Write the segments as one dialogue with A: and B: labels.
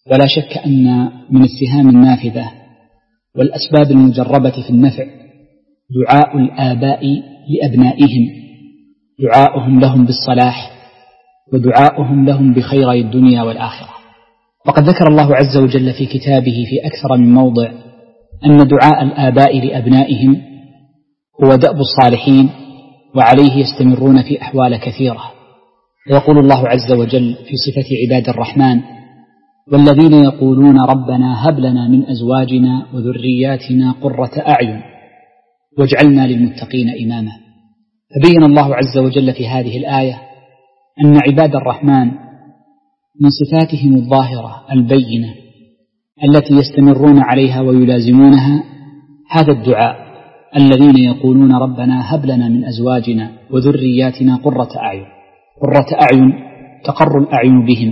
A: ولا شك أن من السهام النافذة والأسباب المجربة في النفع دعاء الآباء لأبنائهم، دعاؤهم لهم بالصلاح ودعاؤهم لهم بخيري الدنيا والآخرة. وقد ذكر الله عز وجل في كتابه في أكثر من موضع أن دعاء الآباء لأبنائهم هو دأب الصالحين، وعليه يستمرون في أحوال كثيرة. ويقول الله عز وجل في صفة عباد الرحمن: والذين يقولون ربنا هب لنا من أزواجنا وذرياتنا قرة أعين واجعلنا للمتقين إماما. فبين الله عز وجل في هذه الآية أن عباد الرحمن من صفاتهم الظاهرة البينة التي يستمرون عليها ويلازمونها هذا الدعاء: الذين يقولون ربنا هب لنا من أزواجنا وذرياتنا قرة أعين. قرة أعين تقر الأعين بهم،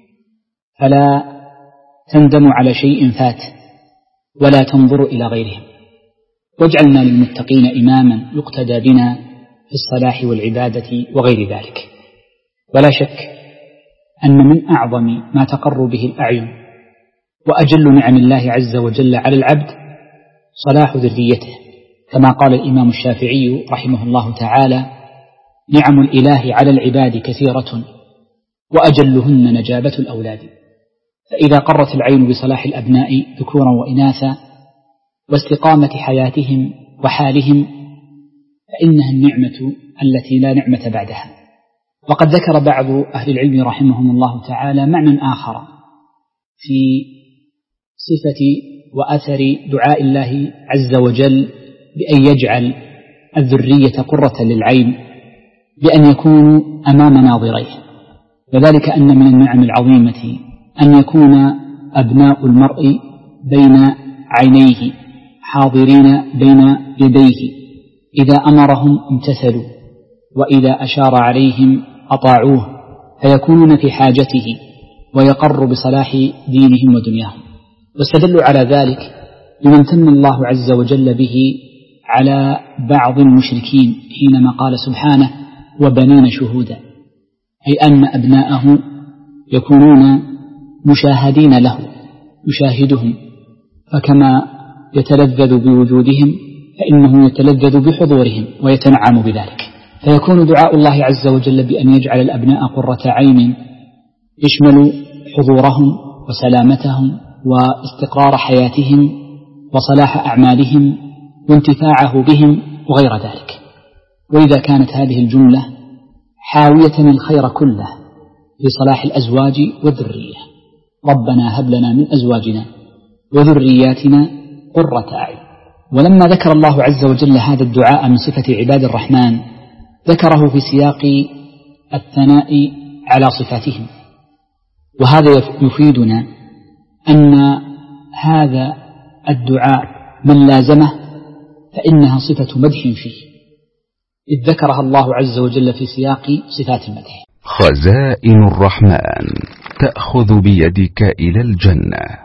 A: فلا تندم على شيء فات ولا تنظر إلى غيرهم. واجعلنا للمتقين إماما يقتدى بنا في الصلاح والعبادة وغير ذلك. ولا شك أن من أعظم ما تقر به الأعين وأجل نعم الله عز وجل على العبد صلاح ذريته، كما قال الإمام الشافعي رحمه الله تعالى: نعم الإله على العباد كثيرة وأجلهن نجابة الأولاد. فإذا قرت العين بصلاح الأبناء ذكورا وإناثا واستقامة حياتهم وحالهم فإنها النعمة التي لا نعمة بعدها. وقد ذكر بعض أهل العلم رحمهم الله تعالى معنى آخر في صفة وأثر دعاء الله عز وجل بأن يجعل الذرية قرة للعين، بأن يكونوا أمام ناظريه. وذلك أن من النعم العظيمة أن يكون أبناء المرء بين عينيه حاضرين بين يديه، إذا أمرهم امتثلوا وإذا أشار عليهم أطاعوه، فيكونون في حاجته ويقر بصلاح دينهم ودنياهم. واستدلوا على ذلك بما امتن الله عز وجل به على بعض المشركين حينما قال سبحانه: وبنين شهودا، أي أن أبناءه يكونون مشاهدين له، يشاهدهم، فكما يتلذذ بوجودهم فإنه يتلذذ بحضورهم ويتنعم بذلك. فيكون دعاء الله عز وجل بأن يجعل الأبناء قرة عين يشمل حضورهم وسلامتهم واستقرار حياتهم وصلاح أعمالهم وانتفاعه بهم وغير ذلك. وإذا كانت هذه الجملة حاوية الخير كله لصلاح الأزواج والذرية: ربنا هب لنا من أزواجنا وذرياتنا قرة أعين. ولما ذكر الله عز وجل هذا الدعاء من صفة عباد الرحمن ذكره في سياق الثناء على صفاتهم، وهذا يفيدنا أن هذا الدعاء من لازمه فإنها صفة مدح فيه، إذ ذكرها الله عز وجل في سياق صفات المدح.
B: خزائن الرحمن تأخذ بيدك إلى الجنة.